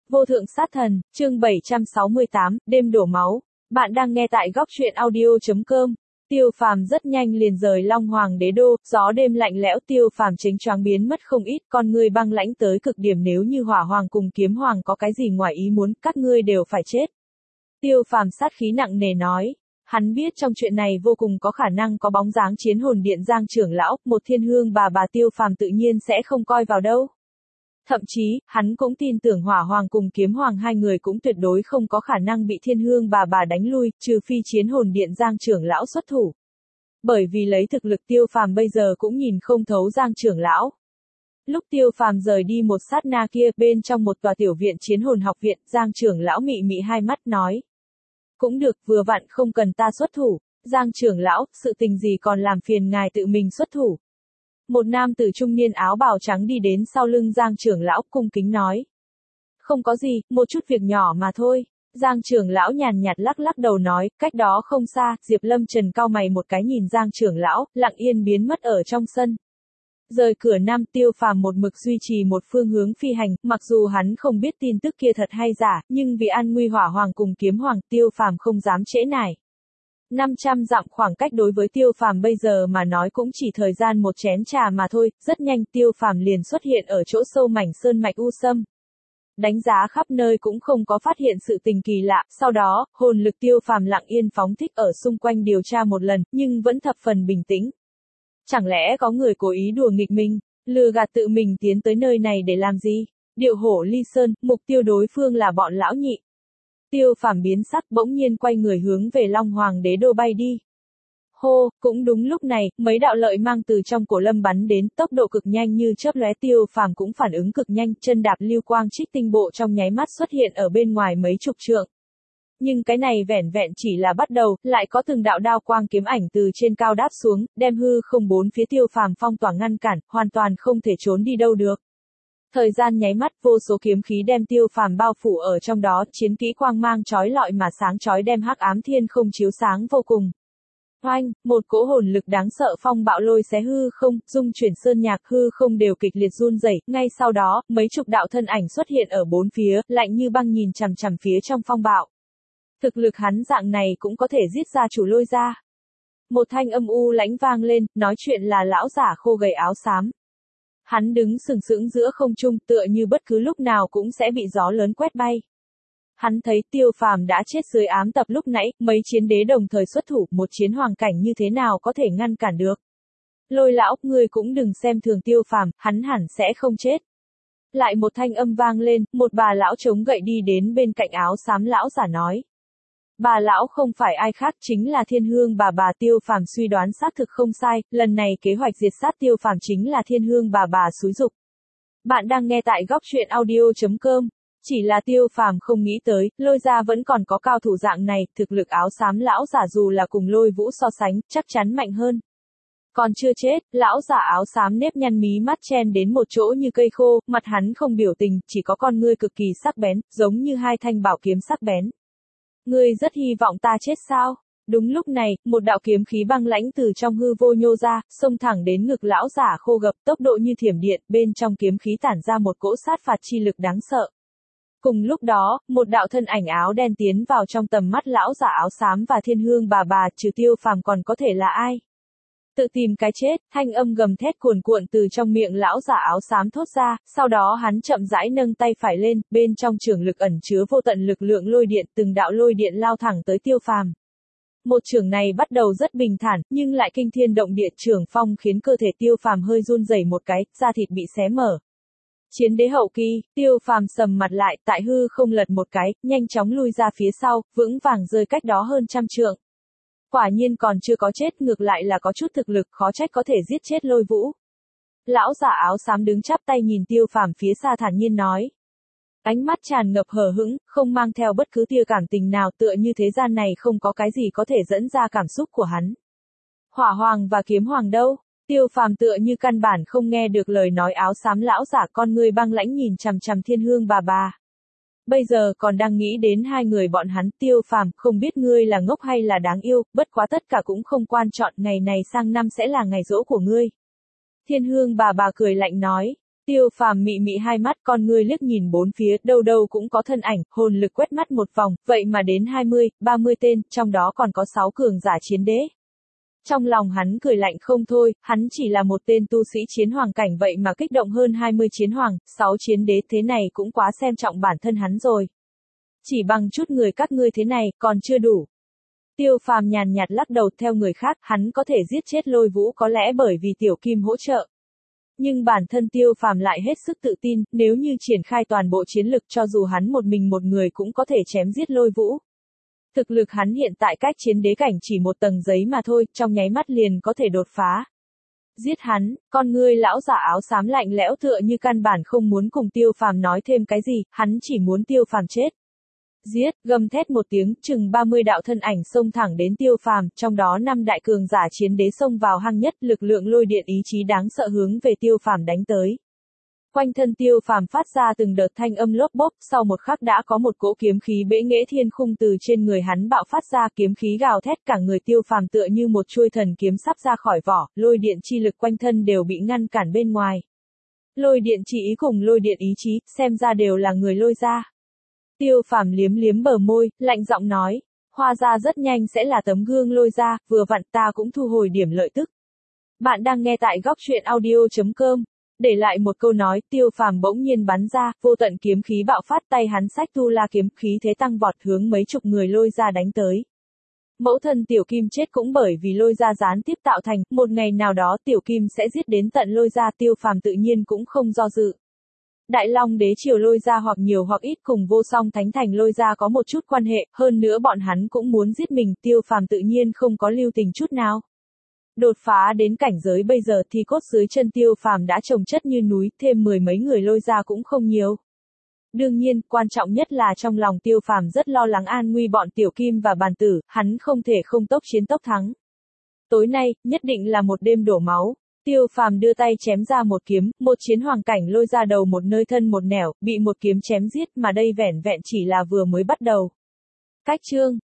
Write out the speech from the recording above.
Vô thượng sát thần, chương 768, đêm đổ máu. Bạn đang nghe tại góc truyện audio.com. Tiêu Phàm rất nhanh liền rời Long Hoàng Đế Đô, gió đêm lạnh lẽo Tiêu Phàm chính choáng biến mất không ít, con ngươi băng lãnh tới cực điểm, nếu như Hỏa Hoàng cùng Kiếm Hoàng có cái gì ngoài ý muốn, các ngươi đều phải chết. Tiêu Phàm sát khí nặng nề nói. Hắn biết trong chuyện này vô cùng có khả năng có bóng dáng Chiến Hồn Điện Giang trưởng lão, một Thiên Hương bà Tiêu Phàm tự nhiên sẽ không coi vào đâu. Thậm chí, hắn cũng tin tưởng Hỏa Hoàng cùng Kiếm Hoàng hai người cũng tuyệt đối không có khả năng bị Thiên Hương bà đánh lui, trừ phi Chiến Hồn Điện Giang trưởng lão xuất thủ. Bởi vì lấy thực lực Tiêu Phàm bây giờ cũng nhìn không thấu Giang trưởng lão. Lúc Tiêu Phàm rời đi một sát na kia, bên trong một tòa tiểu viện Chiến Hồn học viện, Giang trưởng lão mị mị hai mắt nói. Cũng được, vừa vặn không cần ta xuất thủ. Giang trưởng lão, sự tình gì còn làm phiền ngài tự mình xuất thủ. Một nam tử trung niên áo bào trắng đi đến sau lưng Giang trưởng lão, cung kính nói. Không có gì, một chút việc nhỏ mà thôi. Giang trưởng lão nhàn nhạt lắc lắc đầu nói, cách đó không xa, Diệp Lâm Trần cau mày một cái nhìn Giang trưởng lão, lặng yên biến mất ở trong sân. Rời cửa Nam, Tiêu Phàm một mực duy trì một phương hướng phi hành, mặc dù hắn không biết tin tức kia thật hay giả, nhưng vì an nguy Hỏa Hoàng cùng Kiếm Hoàng, Tiêu Phàm không dám trễ nải. 500 dặm khoảng cách đối với Tiêu Phàm bây giờ mà nói cũng chỉ thời gian một chén trà mà thôi, rất nhanh Tiêu Phàm liền xuất hiện ở chỗ sâu mảnh sơn mạch U Sâm. Đánh giá khắp nơi cũng không có phát hiện sự tình kỳ lạ, sau đó, hồn lực Tiêu Phàm lặng yên phóng thích ở xung quanh điều tra một lần, nhưng vẫn thập phần bình tĩnh. Chẳng lẽ có người cố ý đùa nghịch mình, lừa gạt tự mình tiến tới nơi này để làm gì? Điệu hổ ly sơn, mục tiêu đối phương là bọn lão nhị. Tiêu Phàm biến sắc, bỗng nhiên quay người hướng về Long Hoàng Đế Đô bay đi. Hô, cũng đúng lúc này, mấy đạo lợi mang từ trong cổ lâm bắn đến, tốc độ cực nhanh như chớp lóe, Tiêu Phàm cũng phản ứng cực nhanh, chân đạp lưu quang trích tinh bộ trong nháy mắt xuất hiện ở bên ngoài mấy chục trượng. Nhưng cái này vẻn vẹn chỉ là bắt đầu, lại có từng đạo đao quang kiếm ảnh từ trên cao đáp xuống, đem hư không bốn phía Tiêu Phàm phong tỏa ngăn cản, hoàn toàn không thể trốn đi đâu được. Thời gian nháy mắt, vô số kiếm khí đem Tiêu Phàm bao phủ ở trong đó, chiến kỹ quang mang chói lọi mà sáng chói đem hắc ám thiên không chiếu sáng vô cùng. Oanh, một cỗ hồn lực đáng sợ phong bạo lôi xé hư không, dung chuyển sơn nhạc, hư không đều kịch liệt run rẩy. Ngay sau đó, mấy chục đạo thân ảnh xuất hiện ở bốn phía, lạnh như băng nhìn chằm chằm phía trong phong bạo. Thực lực hắn dạng này cũng có thể giết ra chủ lôi ra. Một thanh âm u lãnh vang lên, nói chuyện là lão giả khô gầy áo xám. Hắn đứng sừng sững giữa không trung, tựa như bất cứ lúc nào cũng sẽ bị gió lớn quét bay. Hắn thấy Tiêu Phàm đã chết dưới ám tập lúc nãy, mấy chiến đế đồng thời xuất thủ, một chiến hoàng cảnh như thế nào có thể ngăn cản được. Lôi lão, ngươi cũng đừng xem thường Tiêu Phàm, hắn hẳn sẽ không chết. Lại một thanh âm vang lên, một bà lão chống gậy đi đến bên cạnh áo xám lão giả nói. Bà lão không phải ai khác, chính là Thiên Hương bà Tiêu Phàm suy đoán xác thực không sai, lần này kế hoạch diệt sát Tiêu Phàm chính là Thiên Hương bà xúi giục. Bạn đang nghe tại góc truyện audio.com. Chỉ là Tiêu Phàm không nghĩ tới, lôi ra vẫn còn có cao thủ dạng này, thực lực áo xám lão giả dù là cùng lôi vũ so sánh, chắc chắn mạnh hơn. Còn chưa chết, lão giả áo xám nếp nhăn mí mắt chen đến một chỗ như cây khô, mặt hắn không biểu tình, chỉ có con ngươi cực kỳ sắc bén, giống như hai thanh bảo kiếm sắc bén. Ngươi rất hy vọng ta chết sao? Đúng lúc này, một đạo kiếm khí băng lãnh từ trong hư vô nhô ra, xông thẳng đến ngực lão giả khô gập, tốc độ như thiểm điện, bên trong kiếm khí tản ra một cỗ sát phạt chi lực đáng sợ. Cùng lúc đó, một đạo thân ảnh áo đen tiến vào trong tầm mắt lão giả áo xám và Thiên Hương bà trừ Tiêu Phàm còn có thể là ai? Tự tìm cái chết, thanh âm gầm thét cuồn cuộn từ trong miệng lão giả áo xám thốt ra, sau đó hắn chậm rãi nâng tay phải lên, bên trong trường lực ẩn chứa vô tận lực lượng lôi điện, từng đạo lôi điện lao thẳng tới Tiêu Phàm. Một trường này bắt đầu rất bình thản, nhưng lại kinh thiên động địa, trường phong khiến cơ thể Tiêu Phàm hơi run rẩy một cái, da thịt bị xé mở. Chiến đế hậu kỳ, Tiêu Phàm sầm mặt lại, tại hư không lật một cái, nhanh chóng lui ra phía sau, vững vàng rơi cách đó hơn trăm trượng. Quả nhiên còn chưa có chết, ngược lại là có chút thực lực, khó trách có thể giết chết lôi vũ. Lão giả áo xám đứng chắp tay nhìn Tiêu Phàm phía xa thản nhiên nói. Ánh mắt tràn ngập hờ hững, không mang theo bất cứ tia cảm tình nào, tựa như thế gian này không có cái gì có thể dẫn ra cảm xúc của hắn. Hỏa Hoàng và Kiếm Hoàng đâu? Tiêu Phàm tựa như căn bản không nghe được lời nói áo xám lão giả, con ngươi băng lãnh nhìn chằm chằm Thiên Hương bà. Bây giờ còn đang nghĩ đến hai người bọn hắn. Tiêu Phàm, không biết ngươi là ngốc hay là đáng yêu, bất quá tất cả cũng không quan trọng, ngày này sang năm sẽ là ngày giỗ của ngươi. Thiên Hương bà cười lạnh nói. Tiêu Phàm mị mị hai mắt, con ngươi liếc nhìn bốn phía, đâu đâu cũng có thân ảnh, hồn lực quét mắt một vòng, vậy mà đến 20, 30 tên, trong đó còn có 6 cường giả chiến đế. Trong lòng hắn cười lạnh không thôi, hắn chỉ là một tên tu sĩ chiến hoàng cảnh vậy mà kích động hơn 20 chiến hoàng, 6 chiến đế, thế này cũng quá xem trọng bản thân hắn rồi. Chỉ bằng chút người các ngươi thế này, còn chưa đủ. Tiêu Phàm nhàn nhạt lắc đầu, theo người khác, hắn có thể giết chết Lôi Vũ có lẽ bởi vì Tiểu Kim hỗ trợ. Nhưng bản thân Tiêu Phàm lại hết sức tự tin, nếu như triển khai toàn bộ chiến lực cho dù hắn một mình một người cũng có thể chém giết Lôi Vũ. Thực lực hắn hiện tại cách chiến đế cảnh chỉ một tầng giấy mà thôi, trong nháy mắt liền có thể đột phá. Giết hắn, con ngươi lão giả áo xám lạnh lẽo tựa như căn bản không muốn cùng Tiêu Phàm nói thêm cái gì, hắn chỉ muốn Tiêu Phàm chết. Giết, gầm thét một tiếng, chừng 30 đạo thân ảnh xông thẳng đến Tiêu Phàm, trong đó 5 đại cường giả chiến đế xông vào hang nhất, lực lượng lôi điện ý chí đáng sợ hướng về Tiêu Phàm đánh tới. Quanh thân Tiêu Phàm phát ra từng đợt thanh âm lốp bốp, sau một khắc đã có một cỗ kiếm khí bẽ nghệ thiên khung từ trên người hắn bạo phát ra, kiếm khí gào thét, cả người Tiêu Phàm tựa như một chuôi thần kiếm sắp ra khỏi vỏ, lôi điện chi lực quanh thân đều bị ngăn cản bên ngoài. Lôi điện chỉ ý cùng lôi điện ý chí, xem ra đều là người Lôi gia. Tiêu Phàm liếm liếm bờ môi, lạnh giọng nói, Hoa gia rất nhanh sẽ là tấm gương Lôi gia, vừa vặn ta cũng thu hồi điểm lợi tức. Bạn đang nghe tại góc truyện audio.com. Để lại một câu nói, Tiêu Phàm bỗng nhiên bắn ra, vô tận kiếm khí bạo phát, tay hắn xách tu la kiếm, khí thế tăng vọt hướng mấy chục người Lôi gia đánh tới. Mẫu thân Tiểu Kim chết cũng bởi vì Lôi gia gián tiếp tạo thành, một ngày nào đó Tiểu Kim sẽ giết đến tận Lôi gia, Tiêu Phàm tự nhiên cũng không do dự. Đại Long đế triều Lôi gia hoặc nhiều hoặc ít cùng Vô Song Thánh thành Lôi gia có một chút quan hệ, hơn nữa bọn hắn cũng muốn giết mình, Tiêu Phàm tự nhiên không có lưu tình chút nào. Đột phá đến cảnh giới bây giờ thì cốt dưới chân Tiêu Phàm đã chồng chất như núi, thêm 10 mấy người Lôi gia cũng không nhiều. Đương nhiên, quan trọng nhất là trong lòng Tiêu Phàm rất lo lắng an nguy bọn Tiểu Kim và Bàn Tử, hắn không thể không tốc chiến tốc thắng. Tối nay, nhất định là một đêm đổ máu. Tiêu Phàm đưa tay chém ra một kiếm, một chiến hoàng cảnh Lôi gia đầu một nơi thân một nẻo, bị một kiếm chém giết, mà đây vẻn vẹn chỉ là vừa mới bắt đầu. Cách chương